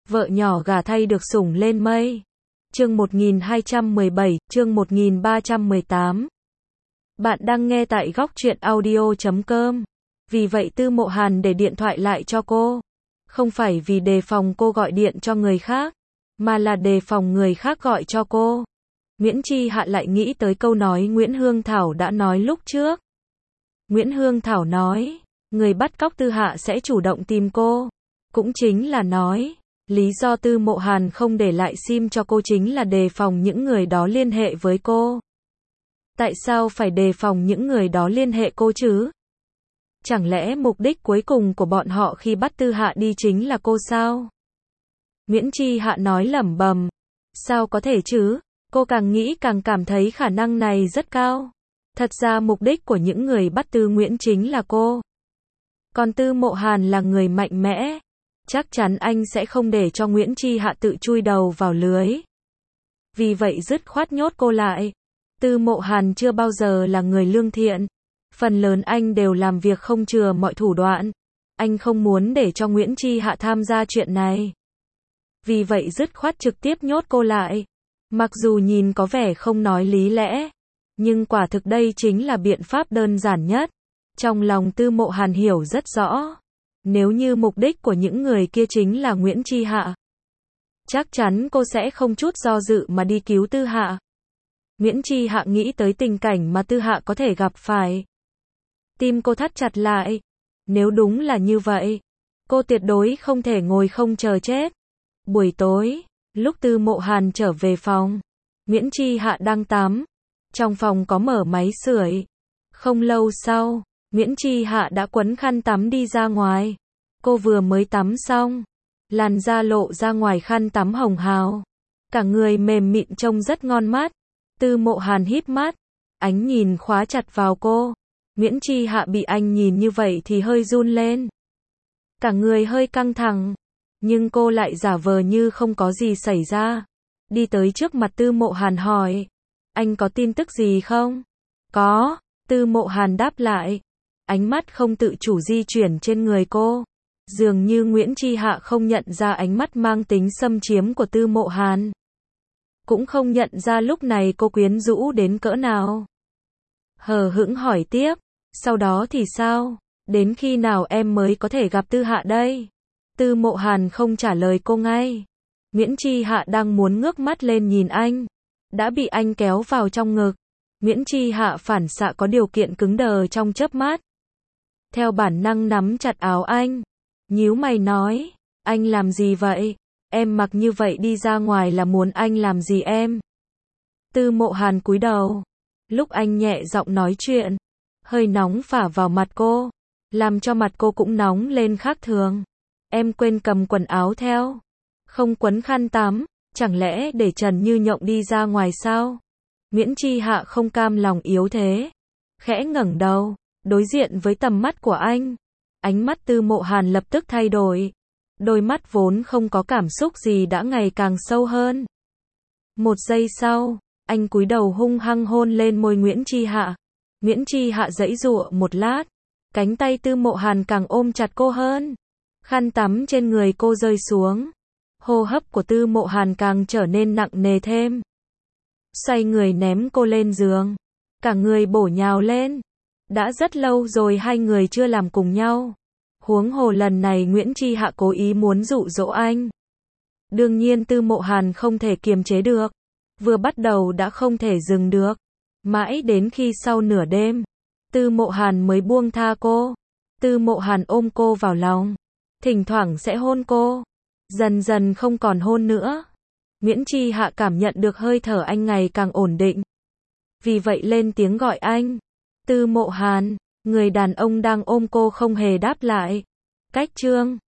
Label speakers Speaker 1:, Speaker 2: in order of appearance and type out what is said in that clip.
Speaker 1: Vợ nhỏ gả thay được sủng lên mây. Chương 1217, chương 1318. Bạn đang nghe tại góc truyện audio.com. Vì vậy Tư Mộ Hàn để điện thoại lại cho cô. Không phải vì đề phòng cô gọi điện cho người khác, mà là đề phòng người khác gọi cho cô. Nguyễn Chi Hạ lại nghĩ tới câu nói Nguyễn Hương Thảo đã nói lúc trước. Nguyễn Hương Thảo nói, người bắt cóc Tư Hạ sẽ chủ động tìm cô. Cũng chính là nói, lý do Tư Mộ Hàn không để lại sim cho cô chính là đề phòng những người đó liên hệ với cô. Tại sao phải đề phòng những người đó liên hệ cô chứ? Chẳng lẽ mục đích cuối cùng của bọn họ khi bắt Tư Hạ đi chính là cô sao? Nguyễn Chi Hạ nói lẩm bẩm. Sao có thể chứ? Cô càng nghĩ càng cảm thấy khả năng này rất cao. Thật ra mục đích của những người bắt Tư Nguyễn chính là cô. Còn Tư Mộ Hàn là người mạnh mẽ. Chắc chắn anh sẽ không để cho Nguyễn Chi Hạ tự chui đầu vào lưới. Vì vậy dứt khoát nhốt cô lại. Tư Mộ Hàn chưa bao giờ là người lương thiện. Phần lớn anh đều làm việc không chừa mọi thủ đoạn. Anh không muốn để cho Nguyễn Chi Hạ tham gia chuyện này. Vì vậy dứt khoát trực tiếp nhốt cô lại. Mặc dù nhìn có vẻ không nói lý lẽ, nhưng quả thực đây chính là biện pháp đơn giản nhất. Trong lòng Tư Mộ Hàn hiểu rất rõ. Nếu như mục đích của những người kia chính là Nguyễn Chi Hạ, chắc chắn cô sẽ không chút do dự mà đi cứu Tư Hạ. Nguyễn Chi Hạ nghĩ tới tình cảnh mà Tư Hạ có thể gặp phải. Tim cô thắt chặt lại. Nếu đúng là như vậy, cô tuyệt đối không thể ngồi không chờ chết. Buổi tối, lúc Tư Mộ Hàn trở về phòng, Nguyễn Chi Hạ đang tắm. Trong phòng có mở máy sưởi. Không lâu sau, Nguyễn Chi Hạ đã quấn khăn tắm đi ra ngoài. Cô vừa mới tắm xong, làn da lộ ra ngoài khăn tắm hồng hào. Cả người mềm mịn trông rất ngon mắt. Tư Mộ Hàn híp mắt, ánh nhìn khóa chặt vào cô. Nguyễn Chi Hạ bị anh nhìn như vậy thì hơi run lên. Cả người hơi căng thẳng, nhưng cô lại giả vờ như không có gì xảy ra. Đi tới trước mặt Tư Mộ Hàn hỏi, anh có tin tức gì không? Có, Tư Mộ Hàn đáp lại. Ánh mắt không tự chủ di chuyển trên người cô. Dường như Nguyễn Chi Hạ không nhận ra ánh mắt mang tính xâm chiếm của Tư Mộ Hàn. Cũng không nhận ra lúc này cô quyến rũ đến cỡ nào. Hờ hững hỏi tiếp, sau đó thì sao? Đến khi nào em mới có thể gặp Tư Hạ đây? Tư Mộ Hàn không trả lời cô ngay. Nguyễn Chi Hạ đang muốn ngước mắt lên nhìn anh, đã bị anh kéo vào trong ngực. Nguyễn Chi Hạ phản xạ có điều kiện cứng đờ trong chớp mắt. Theo bản năng nắm chặt áo anh, nhíu mày nói, anh làm gì vậy? Em mặc như vậy đi ra ngoài là muốn anh làm gì em? Tư Mộ Hàn cúi đầu. Lúc anh nhẹ giọng nói chuyện, hơi nóng phả vào mặt cô, làm cho mặt cô cũng nóng lên khác thường. Em quên cầm quần áo theo, không quấn khăn tắm, chẳng lẽ để trần như nhộng đi ra ngoài sao? Nguyễn Chi Hạ không cam lòng yếu thế, khẽ ngẩng đầu, đối diện với tầm mắt của anh. Ánh mắt Tư Mộ Hàn lập tức thay đổi. Đôi mắt vốn không có cảm xúc gì đã ngày càng sâu hơn. Một giây sau, anh cúi đầu hung hăng hôn lên môi Nguyễn Chi Hạ. Nguyễn Chi Hạ giãy giụa một lát, cánh tay Tư Mộ Hàn càng ôm chặt cô hơn. Khăn tắm trên người cô rơi xuống. Hô hấp của Tư Mộ Hàn càng trở nên nặng nề thêm. Xoay người ném cô lên giường. Cả người bổ nhào lên. Đã rất lâu rồi hai người chưa làm cùng nhau. Huống hồ lần này Nguyễn Chi Hạ cố ý muốn dụ dỗ anh. Đương nhiên Tư Mộ Hàn không thể kiềm chế được. Vừa bắt đầu đã không thể dừng được. Mãi đến khi sau nửa đêm, Tư Mộ Hàn mới buông tha cô. Tư Mộ Hàn ôm cô vào lòng, thỉnh thoảng sẽ hôn cô. Dần dần không còn hôn nữa. Nguyễn Chi Hạ cảm nhận được hơi thở anh ngày càng ổn định. Vì vậy lên tiếng gọi anh. Tư Mộ Hàn. Người đàn ông đang ôm cô không hề đáp lại. Cách chương